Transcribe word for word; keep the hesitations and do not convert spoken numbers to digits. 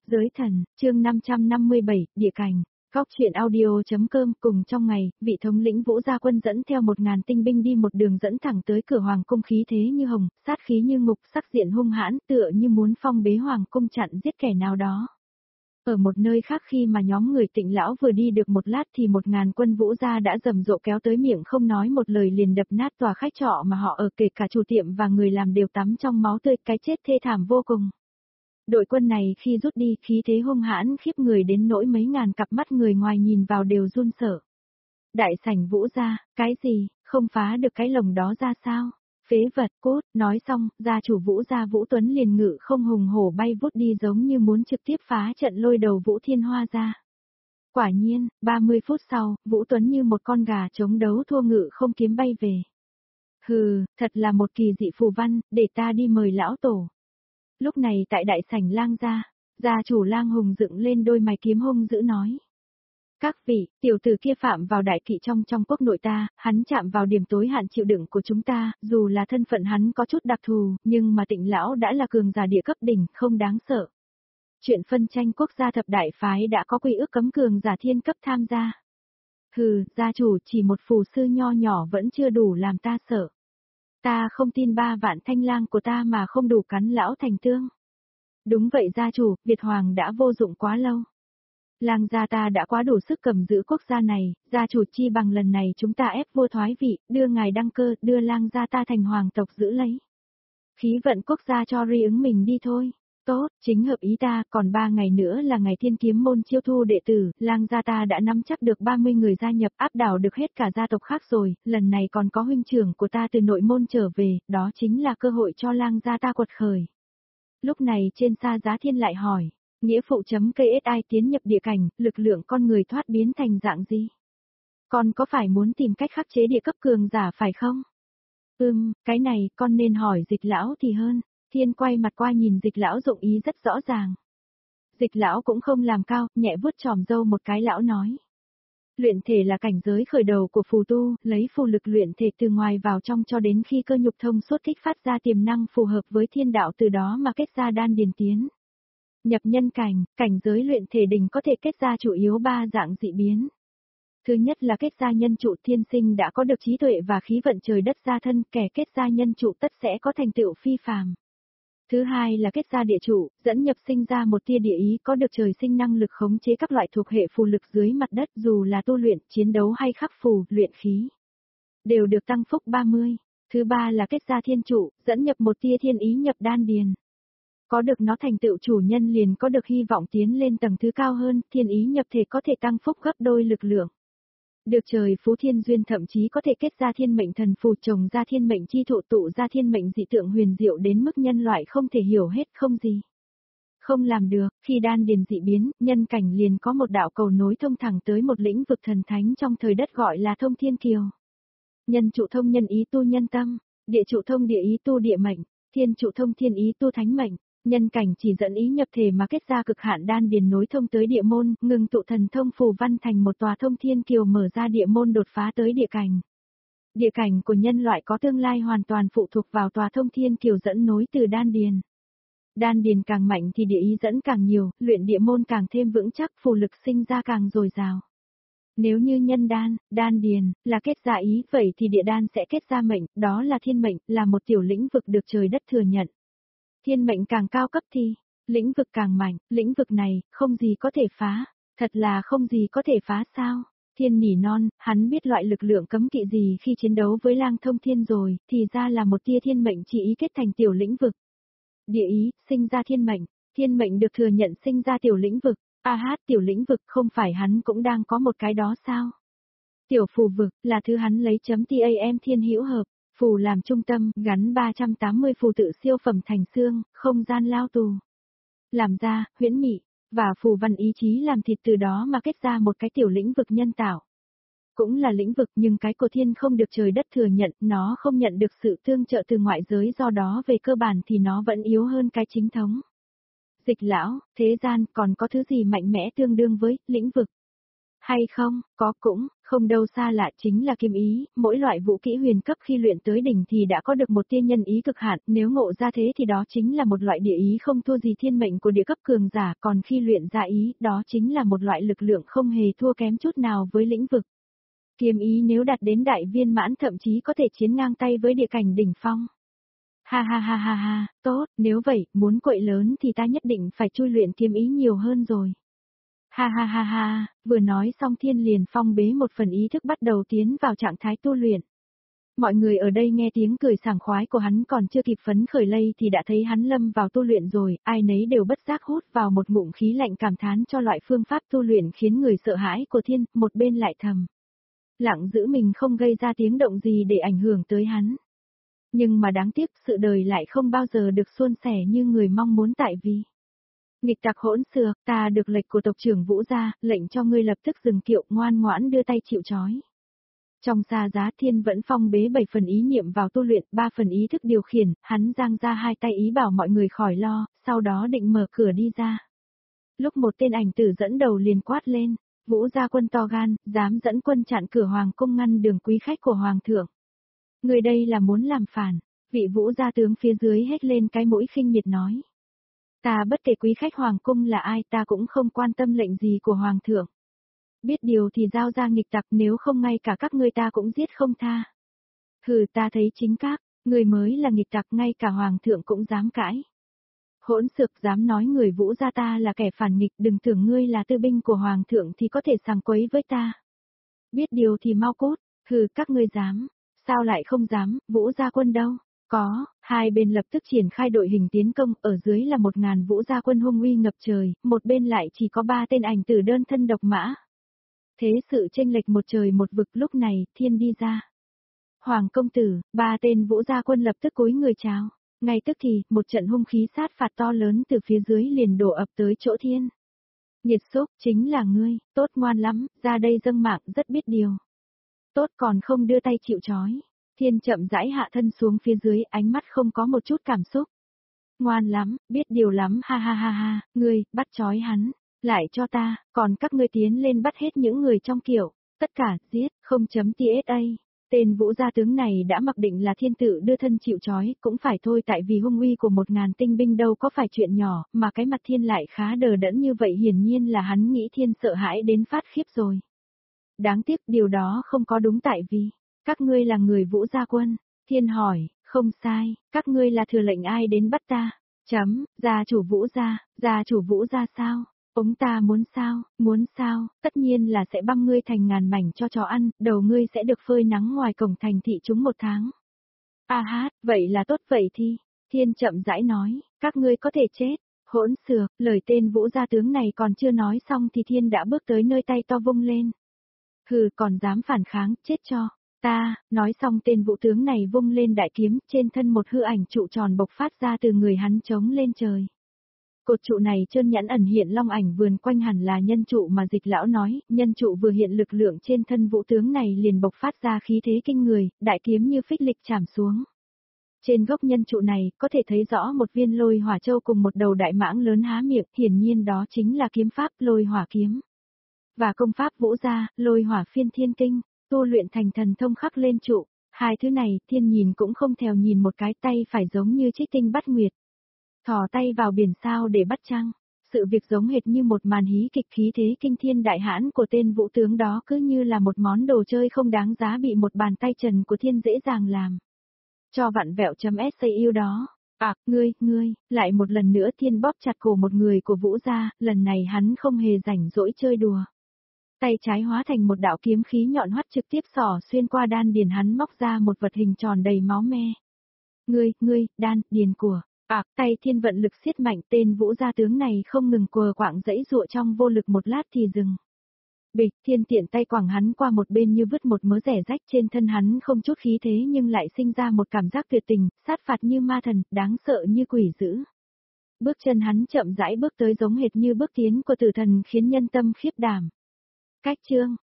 Giới thần, chương năm trăm năm mươi bảy, địa cảnh. Góc truyện audio.com. Cùng trong ngày, vị thống lĩnh Vũ Gia Quân dẫn theo một ngàn tinh binh đi một đường dẫn thẳng tới cửa hoàng cung, khí thế như hồng, sát khí như ngục, sắc diện hung hãn, tựa như muốn phong bế hoàng cung chặn giết kẻ nào đó. Ở một nơi khác, khi mà nhóm người Tịnh lão vừa đi được một lát thì một ngàn quân Vũ Gia đã rầm rộ kéo tới, miệng không nói một lời liền đập nát tòa khách trọ mà họ ở, kể cả chủ tiệm và người làm đều tắm trong máu tươi, cái chết thê thảm vô cùng. Đội quân này khi rút đi, khí thế hung hãn khiếp người đến nỗi mấy ngàn cặp mắt người ngoài nhìn vào đều run sợ. Đại sảnh Vũ Gia, cái gì, không phá được cái lồng đó ra sao? Phế vật, cốt, nói xong, gia chủ Vũ Gia Vũ Tuấn liền ngự không hùng hổ bay vút đi, giống như muốn trực tiếp phá trận lôi đầu Vũ Thiên Hoa ra. Quả nhiên, ba mươi phút sau, Vũ Tuấn như một con gà chống đấu thua ngự không kiếm bay về. Hừ, thật là một kỳ dị phù văn, để ta đi mời lão tổ. Lúc này tại đại sảnh Lang gia, gia chủ Lang Hùng dựng lên đôi mày kiếm hung dữ nói. Các vị, tiểu tử kia phạm vào đại kỵ trong trong quốc nội ta, hắn chạm vào điểm tối hạn chịu đựng của chúng ta, dù là thân phận hắn có chút đặc thù, nhưng mà Tịnh lão đã là cường giả địa cấp đỉnh, không đáng sợ. Chuyện phân tranh quốc gia thập đại phái đã có quy ước cấm cường giả thiên cấp tham gia. Hừ, gia chủ, chỉ một phù sư nho nhỏ vẫn chưa đủ làm ta sợ. Ta không tin ba vạn thanh lang của ta mà không đủ cắn lão thành tương. Đúng vậy gia chủ, Việt Hoàng đã vô dụng quá lâu. Lang gia ta đã quá đủ sức cầm giữ quốc gia này, gia chủ, chi bằng lần này chúng ta ép vua thoái vị, đưa ngài đăng cơ, đưa Lang gia ta thành hoàng tộc giữ lấy. Khí vận quốc gia cho ri ứng mình đi thôi. Tốt, chính hợp ý ta, còn ba ngày nữa là ngày thiên kiếm môn chiêu thu đệ tử, Lang gia ta đã nắm chắc được ba mươi người gia nhập, áp đảo được hết cả gia tộc khác rồi, lần này còn có huynh trưởng của ta từ nội môn trở về, đó chính là cơ hội cho Lang gia ta quật khởi. Lúc này trên Sa Giá Thiên lại hỏi, nghĩa phụ.ksi tiến nhập địa cảnh, lực lượng con người thoát biến thành dạng gì? Con có phải muốn tìm cách khắc chế địa cấp cường giả phải không? Ừm, cái này con nên hỏi Dịch lão thì hơn. Thiên quay mặt qua nhìn Dịch lão dụng ý rất rõ ràng. Dịch lão cũng không làm cao, nhẹ vuốt chòm râu một cái, lão nói. Luyện thể là cảnh giới khởi đầu của phù tu, lấy phù lực luyện thể từ ngoài vào trong cho đến khi cơ nhục thông suốt kích phát ra tiềm năng phù hợp với thiên đạo, từ đó mà kết ra đan điền tiến. Nhập nhân cảnh, cảnh giới luyện thể đỉnh có thể kết ra chủ yếu ba dạng dị biến. Thứ nhất là kết ra nhân trụ, thiên sinh đã có được trí tuệ và khí vận trời đất gia thân, kẻ kết ra nhân trụ tất sẽ có thành tựu phi phàm. Thứ hai là kết ra địa trụ, dẫn nhập sinh ra một tia địa ý, có được trời sinh năng lực khống chế các loại thuộc hệ phù lực dưới mặt đất, dù là tu luyện, chiến đấu hay khắc phù, luyện khí, đều được tăng phúc ba mươi. Thứ ba là kết ra thiên trụ, dẫn nhập một tia thiên ý nhập đan điền. Có được nó thành tựu chủ nhân liền có được hy vọng tiến lên tầng thứ cao hơn, thiên ý nhập thể có thể tăng phúc gấp đôi lực lượng. Được trời phú thiên duyên, thậm chí có thể kết ra thiên mệnh thần phù, trồng ra thiên mệnh chi thụ, tụ ra thiên mệnh dị tượng huyền diệu đến mức nhân loại không thể hiểu hết, không gì không làm được. Khi đan điền dị biến, nhân cảnh liền có một đạo cầu nối thông thẳng tới một lĩnh vực thần thánh trong thời đất gọi là Thông Thiên Kiều. Nhân trụ thông nhân ý tu nhân tâm, địa trụ thông địa ý tu địa mệnh, thiên trụ thông thiên ý tu thánh mệnh. Nhân cảnh chỉ dẫn ý nhập thể mà kết ra cực hạn đan điền nối thông tới địa môn, ngừng tụ thần thông phù văn thành một tòa Thông Thiên Kiều, mở ra địa môn đột phá tới địa cảnh. Địa cảnh của nhân loại có tương lai hoàn toàn phụ thuộc vào tòa Thông Thiên Kiều dẫn nối từ đan điền. Đan điền càng mạnh thì địa ý dẫn càng nhiều, luyện địa môn càng thêm vững chắc, phù lực sinh ra càng dồi dào. Nếu như nhân đan, đan điền, là kết ra ý, vậy thì địa đan sẽ kết ra mệnh, đó là thiên mệnh, là một tiểu lĩnh vực được trời đất thừa nhận. Thiên mệnh càng cao cấp thì, lĩnh vực càng mạnh, lĩnh vực này, không gì có thể phá, thật là không gì có thể phá sao? Thiên nỉ non, hắn biết loại lực lượng cấm kỵ gì khi chiến đấu với Lang Thông Thiên rồi, thì ra là một tia thiên mệnh chỉ ý kết thành tiểu lĩnh vực. Địa ý, sinh ra thiên mệnh, thiên mệnh được thừa nhận sinh ra tiểu lĩnh vực, a hát tiểu lĩnh vực, không phải hắn cũng đang có một cái đó sao? Tiểu phù vực, là thứ hắn lấy chấm tam thiên hữu hợp. Phù làm trung tâm, gắn ba trăm tám mươi phù tự siêu phẩm thành xương, không gian lao tù. Làm ra, huyễn mị, và phù văn ý chí làm thịt, từ đó mà kết ra một cái tiểu lĩnh vực nhân tạo. Cũng là lĩnh vực, nhưng cái của thiên không được trời đất thừa nhận, nó không nhận được sự tương trợ từ ngoại giới, do đó về cơ bản thì nó vẫn yếu hơn cái chính thống. Dịch lão, thế gian còn có thứ gì mạnh mẽ tương đương với lĩnh vực? Hay không, có cũng, Không đâu xa lạ, chính là kiếm ý, mỗi loại vũ kỹ huyền cấp khi luyện tới đỉnh thì đã có được một tia nhân ý cực hạn, nếu ngộ ra thế thì đó chính là một loại địa ý không thua gì thiên mệnh của địa cấp cường giả, còn khi luyện ra ý, đó chính là một loại lực lượng không hề thua kém chút nào với lĩnh vực. Kiếm ý nếu đạt đến đại viên mãn thậm chí có thể chiến ngang tay với địa cảnh đỉnh phong. Ha ha ha ha ha, tốt, nếu vậy, muốn quậy lớn thì ta nhất định phải chui luyện kiếm ý nhiều hơn rồi. Ha ha ha ha, vừa nói xong Thiên liền phong bế một phần ý thức bắt đầu tiến vào trạng thái tu luyện. Mọi người ở đây nghe tiếng cười sảng khoái của hắn còn chưa kịp phấn khởi lây thì đã thấy hắn lâm vào tu luyện rồi, ai nấy đều bất giác hút vào một ngụm khí lạnh cảm thán cho loại phương pháp tu luyện khiến người sợ hãi của Thiên, một bên lại thầm. Lặng giữ mình không gây ra tiếng động gì để ảnh hưởng tới hắn. Nhưng mà đáng tiếc sự đời lại không bao giờ được suôn sẻ như người mong muốn tại vì. Nghịch tặc hỗn xược, ta được lệnh của tộc trưởng Vũ gia, lệnh cho ngươi lập tức dừng kiệu ngoan ngoãn đưa tay chịu trói. Trong xa giá Thiên vẫn phong bế bảy phần ý niệm vào tu luyện, ba phần ý thức điều khiển, hắn giang ra hai tay ý bảo mọi người khỏi lo, sau đó định mở cửa đi ra. Lúc một tên ảnh tử dẫn đầu liền quát lên, Vũ gia quân to gan, dám dẫn quân chặn cửa hoàng cung ngăn đường quý khách của hoàng thượng. Người đây là muốn làm phản, vị Vũ gia tướng phía dưới hét lên cái mũi khinh miệt nói. Ta bất kể quý khách hoàng cung là ai ta cũng không quan tâm lệnh gì của hoàng thượng. Biết điều thì giao ra nghịch tặc nếu không ngay cả các ngươi ta cũng giết không tha. Hừ ta thấy chính các, người mới là nghịch tặc ngay cả hoàng thượng cũng dám cãi. Hỗn xược dám nói người Vũ gia ta là kẻ phản nghịch đừng tưởng ngươi là tư binh của hoàng thượng thì có thể sàng quấy với ta. Biết điều thì mau cút, hừ các ngươi dám, sao lại không dám, Vũ gia quân đâu? Có, hai bên lập tức triển khai đội hình tiến công, ở dưới là một ngàn Vũ gia quân hung uy ngập trời, một bên lại chỉ có ba tên ảnh tử đơn thân độc mã. Thế sự chênh lệch một trời một vực lúc này, Thiên đi ra. Hoàng công tử, ba tên Vũ gia quân lập tức cúi người chào. Ngay tức thì, một trận hung khí sát phạt to lớn từ phía dưới liền đổ ập tới chỗ Thiên. Nhiệt xúc, chính là ngươi, tốt ngoan lắm, ra đây dâng mạng rất biết điều. Tốt còn không đưa tay chịu trói. Thiên chậm rãi hạ thân xuống phía dưới, ánh mắt không có một chút cảm xúc. Ngoan lắm, biết điều lắm, ha ha ha ha, ngươi, bắt trói hắn, lại cho ta, còn các ngươi tiến lên bắt hết những người trong kiểu, tất cả, giết, không chấm tsa. Tên Vũ gia tướng này đã mặc định là Thiên tự đưa thân chịu trói, cũng phải thôi tại vì hung uy của một ngàn tinh binh đâu có phải chuyện nhỏ, mà cái mặt Thiên lại khá đờ đẫn như vậy hiển nhiên là hắn nghĩ Thiên sợ hãi đến phát khiếp rồi. Đáng tiếc điều đó không có đúng tại vì, các ngươi là người Vũ gia quân, Thiên hỏi, không sai, các ngươi là thừa lệnh ai đến bắt ta, chấm, gia chủ Vũ gia, gia chủ Vũ gia sao? Ông ta muốn sao, muốn sao, tất nhiên là sẽ băm ngươi thành ngàn mảnh cho chó ăn, đầu ngươi sẽ được phơi nắng ngoài cổng thành thị chúng một tháng. A hát, vậy là tốt vậy thì, Thiên chậm rãi nói, các ngươi có thể chết, hỗn xược, lời tên Vũ gia tướng này còn chưa nói xong thì Thiên đã bước tới nơi tay to vung lên. Hừ còn dám phản kháng, chết cho, ta, nói xong tên Vũ tướng này vung lên đại kiếm, trên thân một hư ảnh trụ tròn bộc phát ra từ người hắn trống lên trời. Cột trụ này trơn nhẵn ẩn hiện long ảnh vườn quanh hẳn là nhân trụ mà Dịch lão nói, nhân trụ vừa hiện lực lượng trên thân Vũ tướng này liền bộc phát ra khí thế kinh người, đại kiếm như phích lịch chạm xuống. Trên gốc nhân trụ này, có thể thấy rõ một viên lôi hỏa châu cùng một đầu đại mãng lớn há miệng, hiển nhiên đó chính là kiếm pháp lôi hỏa kiếm. Và công pháp Vũ gia, lôi hỏa phiên thiên kinh, tu luyện thành thần thông khắc lên trụ, hai thứ này, Thiên nhìn cũng không thèo nhìn một cái tay phải giống như trích tinh bắt nguyệt. Thò tay vào biển sao để bắt trăng, sự việc giống hệt như một màn hí kịch khí thế kinh thiên đại hãn của tên Vũ tướng đó cứ như là một món đồ chơi không đáng giá bị một bàn tay trần của Thiên dễ dàng làm. Cho vặn vẹo chấm sa yêu đó. À, ngươi, ngươi, lại một lần nữa Thiên bóp chặt cổ một người của Vũ gia, lần này hắn không hề rảnh rỗi chơi đùa. Tay trái hóa thành một đạo kiếm khí nhọn hoắt trực tiếp xỏ xuyên qua đan điền hắn móc ra một vật hình tròn đầy máu me. Ngươi, ngươi, đan, điền của. À, tay Thiên vận lực siết mạnh tên Vũ gia tướng này không ngừng quờ quạng dãy dụa trong vô lực một lát thì dừng. Bịch, Thiên tiện tay quẳng hắn qua một bên như vứt một mớ rẻ rách trên thân hắn không chút khí thế nhưng lại sinh ra một cảm giác tuyệt tình, sát phạt như ma thần, đáng sợ như quỷ dữ. Bước chân hắn chậm rãi bước tới giống hệt như bước tiến của tử thần khiến nhân tâm khiếp đảm. Cách chương